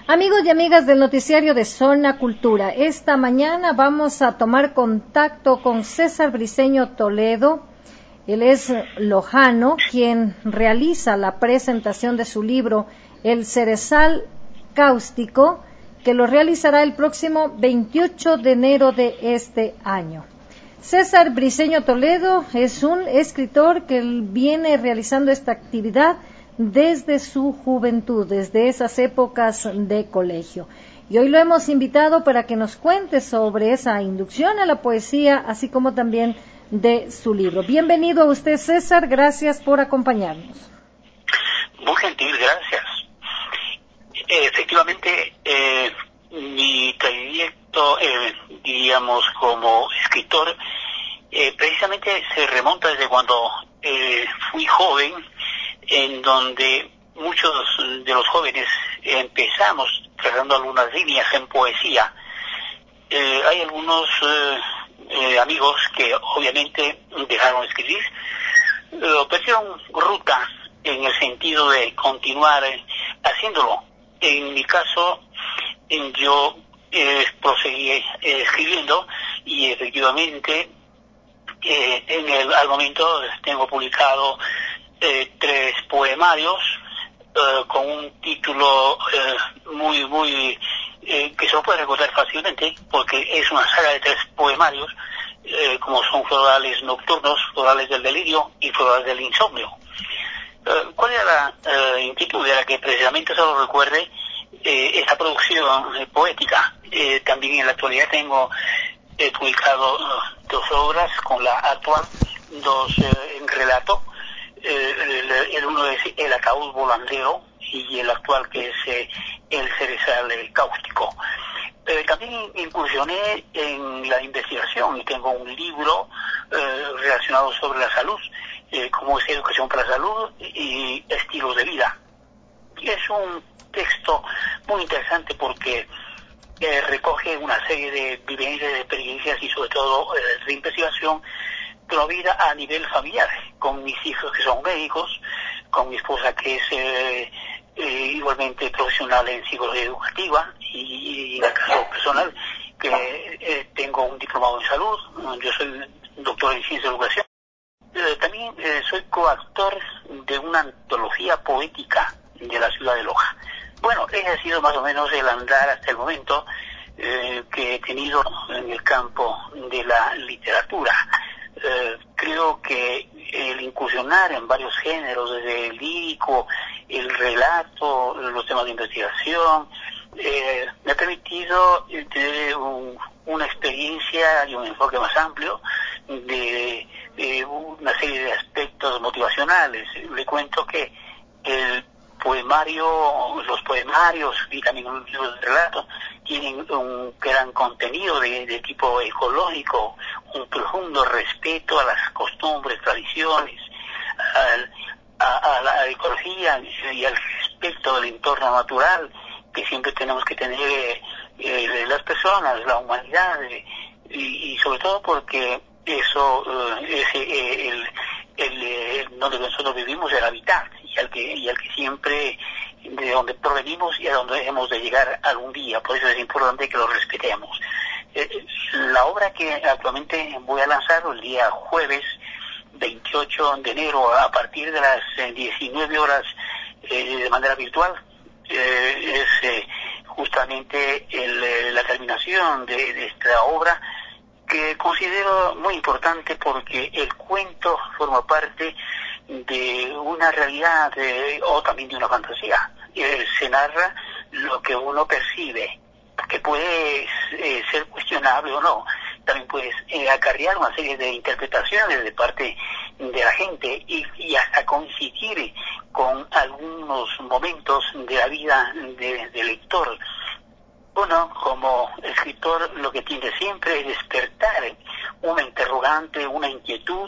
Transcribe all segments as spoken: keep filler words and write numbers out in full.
Amigos y amigas del noticiario de Zona Cultura, esta mañana vamos a tomar contacto con César Briceño Toledo. Él es lojano, quien realiza la presentación de su libro El Cerezal Cáustico, que lo realizará el próximo veintiocho de enero de este año. César Briceño Toledo es un escritor que viene realizando esta actividad desde su juventud, desde esas épocas de colegio. Y hoy lo hemos invitado para que nos cuente sobre esa inducción a la poesía, así como también de su libro. Bienvenido a usted, César, gracias por acompañarnos. Muy gentil, gracias. Eh, efectivamente, eh, mi trayecto, eh, diríamos, como escritor, eh, precisamente se remonta desde cuando eh, fui joven, en donde muchos de los jóvenes empezamos trazando algunas líneas en poesía. Eh, hay algunos eh, eh, amigos que obviamente dejaron de escribir, pero perdieron ruta en el sentido de continuar eh, haciéndolo. En mi caso, eh, yo eh, proseguí eh, escribiendo y efectivamente eh, en el, al momento tengo publicado eh, tres poemarios eh, con un título eh, muy, muy, eh, que se lo puede recordar fácilmente, porque es una saga de tres poemarios, eh, como son Florales Nocturnos, Florales del Delirio y Florales del Insomnio. Eh, ¿Cuál era la eh, inquietud? Era que precisamente se lo recuerde eh, esta producción eh, poética. Eh, también en la actualidad tengo eh, publicado uh, dos obras con la actual, dos eh, en relato. Eh, el, el uno es El Ataúd Volandero y el actual, que es eh, El Cerezal Cáustico. Eh, también incursioné en la investigación y tengo un libro eh, relacionado sobre la salud, eh, como es Educación para la Salud y Estilos de Vida. Y es un texto muy interesante porque eh, recoge una serie de vivencias, de experiencias y sobre todo eh, de investigación promovida a nivel familiar, con mis hijos que son médicos, con mi esposa que es eh, eh, igualmente profesional en psicología educativa, y, y en el caso personal que eh, tengo un diplomado en salud. Yo soy doctor en ciencia de educación. Eh, también eh, soy coautor de una antología poética de la ciudad de Loja. Bueno, ese ha sido más o menos el andar hasta el momento eh, que he tenido en el campo de la literatura. Eh, creo que el incursionar en varios géneros, desde el lírico, el relato, los temas de investigación, eh, me ha permitido tener un, una experiencia y un enfoque más amplio de, de una serie de aspectos motivacionales. Le cuento que el poemario, los poemarios y también los libros de relato tienen un gran contenido de, de tipo ecológico, un profundo respeto a las costumbres, tradiciones, al, a, a la ecología y al respeto del entorno natural que siempre tenemos que tener eh, eh, las personas, la humanidad, eh, y, y sobre todo porque eso eh, es eh, el, el, el donde nosotros vivimos, el hábitat, y al que y al que siempre, de donde provenimos y a donde hemos de llegar algún día. Por eso es importante que lo respetemos. Eh, la obra que actualmente voy a lanzar el día jueves veintiocho de enero a partir de las eh, diecinueve horas eh, de manera virtual, eh, es eh, justamente el, la terminación de, de esta obra, que considero muy importante porque el cuento forma parte de una realidad de, o también de una fantasía. Eh, se narra lo que uno percibe, que puede eh, ser cuestionable o no. También puede eh, acarrear una serie de interpretaciones de parte de la gente y, y hasta coincidir con algunos momentos de la vida de, del lector. Uno, como escritor, lo que tiende siempre es despertar una interrogante, una inquietud,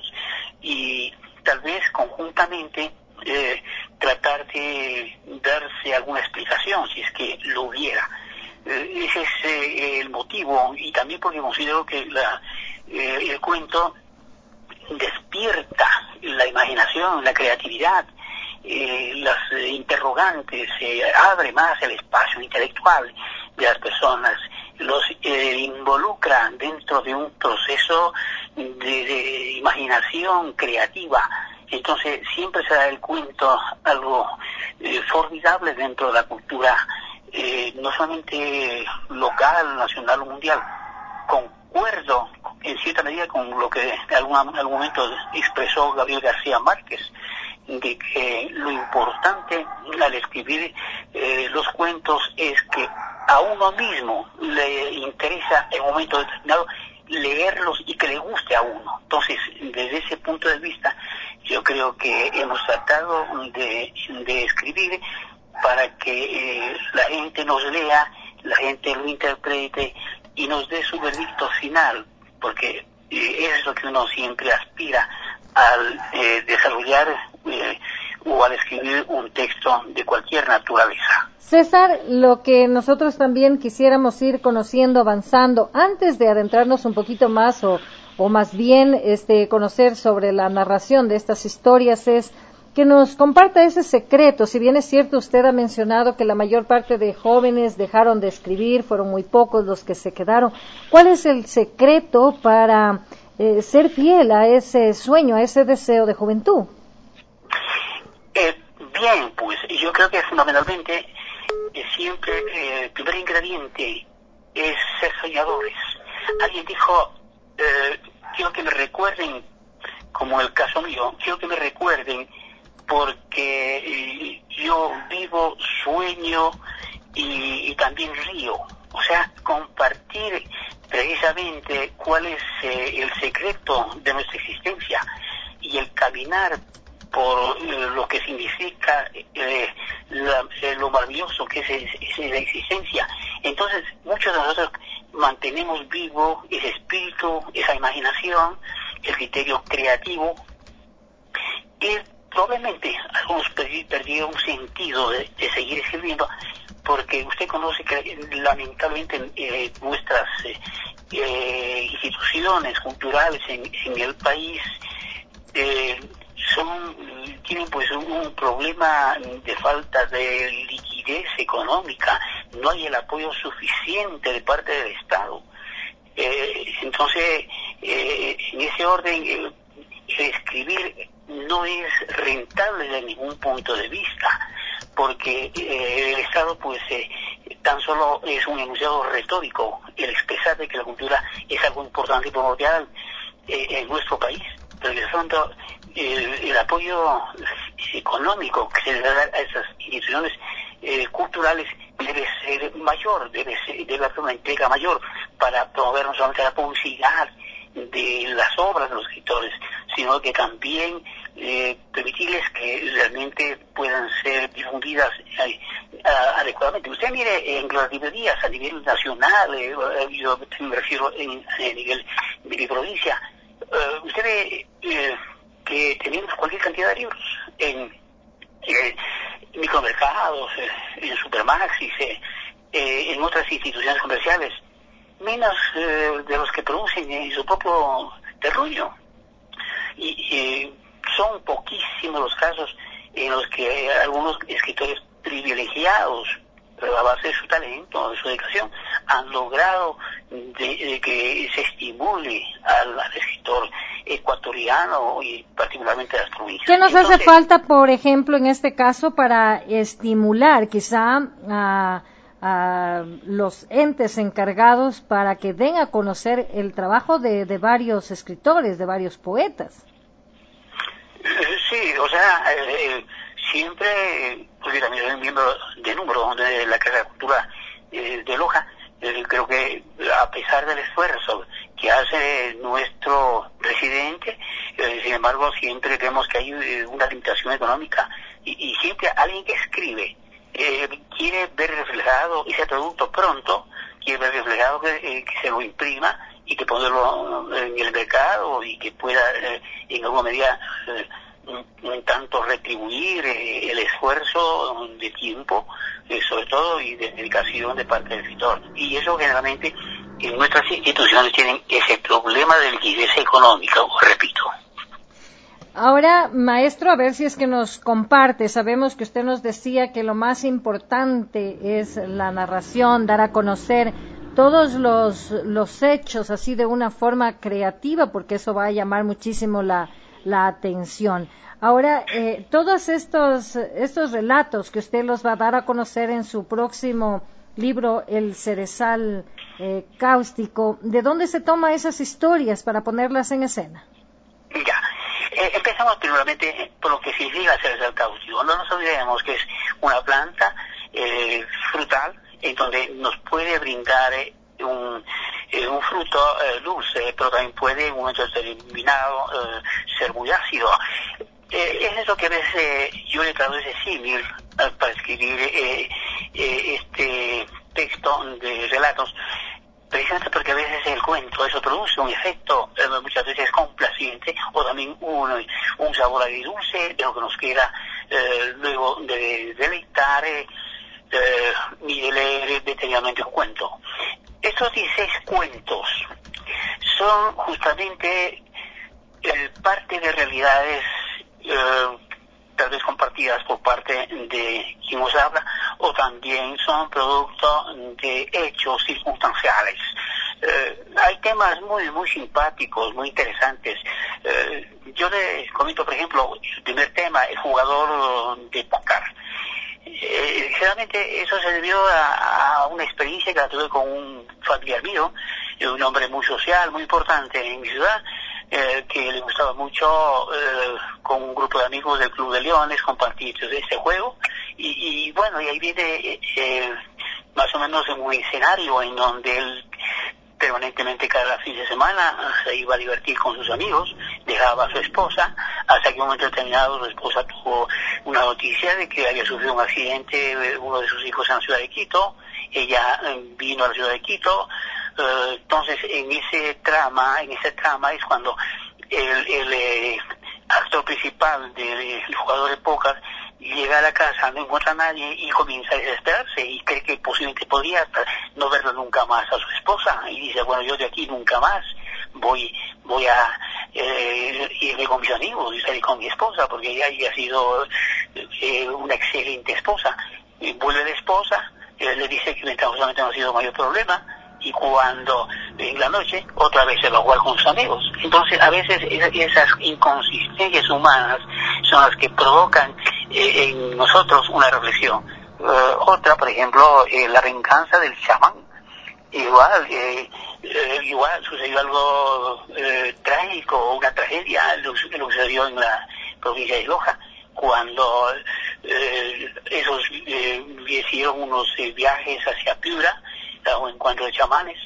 y tal vez conjuntamente eh, tratar de darse alguna explicación, si es que lo hubiera. Eh, ese es eh, el motivo, y también porque considero que la, eh, el cuento despierta la imaginación, la creatividad, eh, las eh, interrogantes, se eh, abre más el espacio intelectual de las personas, los eh, involucra dentro de un proceso de, de imaginación creativa. Entonces siempre será el cuento algo eh, formidable dentro de la cultura, eh, no solamente local, nacional o mundial. Concuerdo en cierta medida con lo que en algún, algún momento expresó Gabriel García Márquez, de que lo importante al escribir eh, los cuentos es que a uno mismo le interesa en un momento determinado leerlos y que le guste a uno. Entonces, desde ese punto de vista, yo creo que hemos tratado de, de escribir para que eh, la gente nos lea, la gente lo interprete y nos dé su veredicto final, porque eh, es lo que uno siempre aspira al eh, desarrollar eh, o al escribir un texto de cualquier naturaleza. César, lo que nosotros también quisiéramos ir conociendo, avanzando, antes de adentrarnos un poquito más o, o más bien este, conocer sobre la narración de estas historias, es que nos comparta ese secreto. Si bien es cierto, usted ha mencionado que la mayor parte de jóvenes dejaron de escribir, fueron muy pocos los que se quedaron. ¿Cuál es el secreto para eh, ser fiel a ese sueño, a ese deseo de juventud? Eh, bien, pues yo creo que fundamentalmente eh, siempre eh, el primer ingrediente es ser soñadores. Alguien dijo, eh, quiero que me recuerden, como el caso mío, quiero que me recuerden porque eh, yo vivo, sueño y, y también río. O sea, compartir precisamente cuál es eh, el secreto de nuestra existencia y el caminar por eh, lo que significa eh, la, eh, lo maravilloso que es, es, es la existencia. Entonces, muchos de nosotros mantenemos vivo ese espíritu, esa imaginación, el criterio creativo, y probablemente algunos perdieron un sentido de, de seguir escribiendo, porque usted conoce que lamentablemente eh, nuestras eh, eh, instituciones culturales en, en el país eh, son tienen pues un, un problema de falta de liquidez económica, no hay el apoyo suficiente de parte del Estado. Eh, entonces, eh, en ese orden, eh, escribir no es rentable de ningún punto de vista, porque eh, el Estado pues eh, tan solo es un enunciado retórico, el expresar de que la cultura es algo importante y primordial eh, en nuestro país, pero en el fondo eh, el apoyo económico que se le da a esas instituciones eh, culturales debe ser mayor, debe ser, debe haber una entrega mayor para promover no solamente la publicidad de las obras de los escritores, sino que también eh, permitirles que realmente puedan ser difundidas eh, adecuadamente. Usted mire en las librerías a nivel nacional, eh, yo me refiero en, a nivel de mi provincia, eh, usted ve eh, que tenemos cualquier cantidad de libros en eh, micromercados, eh, en supermaxis, eh, eh, en otras instituciones comerciales, menos eh, de los que producen en su propio terruño. Y eh, son poquísimos los casos en los que algunos escritores privilegiados, a base de su talento, de su dedicación, han logrado de, de que se estimule al, al escritor ecuatoriano y particularmente a las provincias. ¿Qué nos Entonces, hace falta, por ejemplo, en este caso, para estimular quizá a, a los entes encargados para que den a conocer el trabajo de, de varios escritores, de varios poetas? Sí, o sea, eh, siempre, porque también soy miembro de número de la Casa de Cultura eh, de Loja, eh, creo que a pesar del esfuerzo que hace nuestro presidente, eh, sin embargo siempre vemos que hay eh, una limitación económica y, y siempre alguien que escribe eh, quiere ver reflejado ese producto pronto, quiere ver reflejado que, eh, que se lo imprima y que ponerlo en el mercado y que pueda eh, en alguna medida eh, un, un tanto retribuir eh, el esfuerzo de tiempo, eh, sobre todo, y de dedicación de parte del escritor. Y eso generalmente en nuestras instituciones tienen ese problema de liquidez económica, repito. Ahora, maestro, a ver si es que nos comparte. Sabemos que usted nos decía que lo más importante es la narración, dar a conocer todos los, los hechos así de una forma creativa, porque eso va a llamar muchísimo la, la atención. Ahora, eh, todos estos, estos relatos que usted los va a dar a conocer en su próximo libro, El Cerezal eh, Cáustico, ¿de dónde se toman esas historias para ponerlas en escena? Ya. Eh, empezamos primeramente por lo que significa el cerezal cáustico. No nos olvidemos que es una planta eh, frutal en donde nos puede brindar eh, un, eh, un fruto eh, dulce, pero también puede en un momento determinado eh, ser muy ácido. Eh, es eso que a veces eh, yo le trato ese símil eh, para escribir eh, eh, este texto de relatos, precisamente porque a veces el cuento eso produce un efecto eh, muchas veces complaciente o también un, un sabor agridulce de lo que nos queda eh, luego de deleitar eh, eh, y de leer detenidamente un cuento. Estos dieciséis cuentos son justamente eh, parte de realidades eh, tal vez compartidas por parte de quien nos habla, o también son producto de hechos circunstanciales. Eh, hay temas muy muy simpáticos, muy interesantes. Eh, yo les comento, por ejemplo, el primer tema, el jugador de póker. Eh, generalmente eso se debió a, a una experiencia que la tuve con un familiar mío, un hombre muy social, muy importante en mi ciudad, eh, que le gustaba mucho eh, con un grupo de amigos del Club de Leones compartir este juego, y, y bueno, y ahí viene eh, más o menos en un escenario en donde él permanentemente cada fin de semana se iba a divertir con sus amigos, dejaba a su esposa, hasta que en un momento determinado su esposa tuvo una noticia de que había sufrido un accidente, uno de sus hijos en la ciudad de Quito, ella eh, vino a la ciudad de Quito, eh, entonces en ese trama, en ese trama es cuando el, el eh, actor principal del de, jugador de póker llega a la casa, no encuentra a nadie y comienza a desesperarse y cree que posiblemente podría no verlo nunca más a su esposa, y dice, bueno, yo de aquí nunca más voy voy a eh, irme con mis amigos y salir con mi esposa, porque ella había sido eh, una excelente esposa. Y vuelve la esposa, eh, le dice que ventajosamente no ha sido mayor problema, y cuando en la noche otra vez se va a jugar con sus amigos. Entonces a veces esas inconsistencias humanas son las que provocan eh, en nosotros una reflexión. Uh, otra, por ejemplo, eh, la venganza del chamán. Igual, eh, eh, igual sucedió algo eh, trágico, una tragedia, lo, lo sucedió en la provincia de Loja, cuando eh, esos eh, hicieron unos eh, viajes hacia Piura, a un encuentro de chamanes,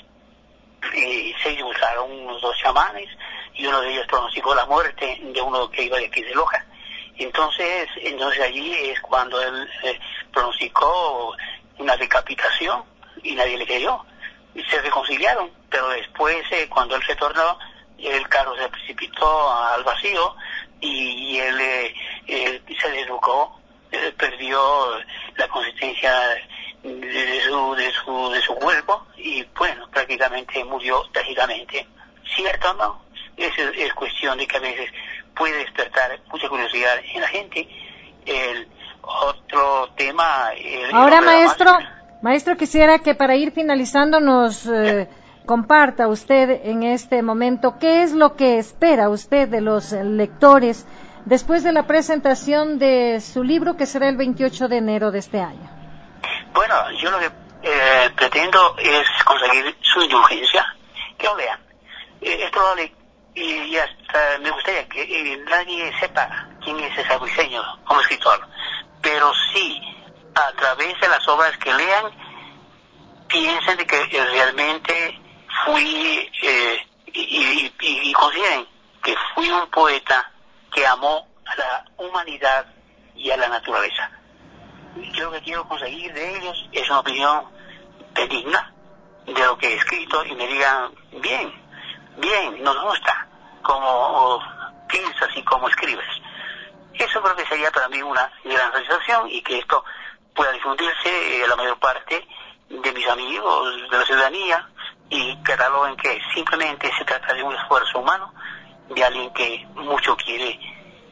y se dibujaron unos dos chamanes, y uno de ellos pronosticó la muerte de uno que iba de aquí de Loja. Entonces, entonces allí es cuando él eh, pronosticó una decapitación y nadie le creyó. Y se reconciliaron, pero después eh, cuando él se tornó, el carro se precipitó al vacío y, y él eh, eh, se desnucó, eh, perdió la consistencia de, de, su, de, su, de su cuerpo y bueno, prácticamente murió trágicamente. ¿Cierto o no? Es, es cuestión de que a veces puede despertar mucha curiosidad en la gente. El otro tema... El, Ahora, el maestro... Maestro, quisiera que para ir finalizando nos eh, comparta usted en este momento qué es lo que espera usted de los lectores después de la presentación de su libro, que será el veintiocho de enero de este año. Bueno, yo lo que eh, pretendo es conseguir su indulgencia, que lo lean. Eh, es probable, y, y hasta me gustaría que eh, nadie sepa quién es César Briceño como escritor, pero sí, a través de las obras que lean, piensen de que realmente fui, eh, y, y, y consideren que fui un poeta que amó a la humanidad y a la naturaleza. Yo lo que quiero conseguir de ellos es una opinión benigna de lo que he escrito y me digan, bien, bien, nos gusta cómo piensas y cómo escribes. Eso creo que sería para mí una gran realización, y que esto pueda difundirse eh, a la mayor parte de mis amigos, de la ciudadanía, y cataloguen que simplemente se trata de un esfuerzo humano de alguien que mucho quiere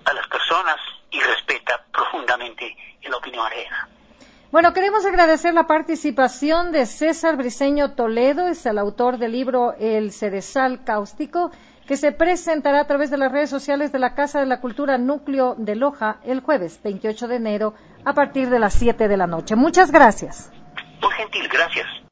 a las personas y respeta profundamente la opinión ajena. Bueno, queremos agradecer la participación de César Briceño Toledo, es el autor del libro El Cerezal Cáustico, que se presentará a través de las redes sociales de la Casa de la Cultura Núcleo de Loja el jueves veintiocho de enero a partir de las siete de la noche. Muchas gracias. Muy gentil, gracias.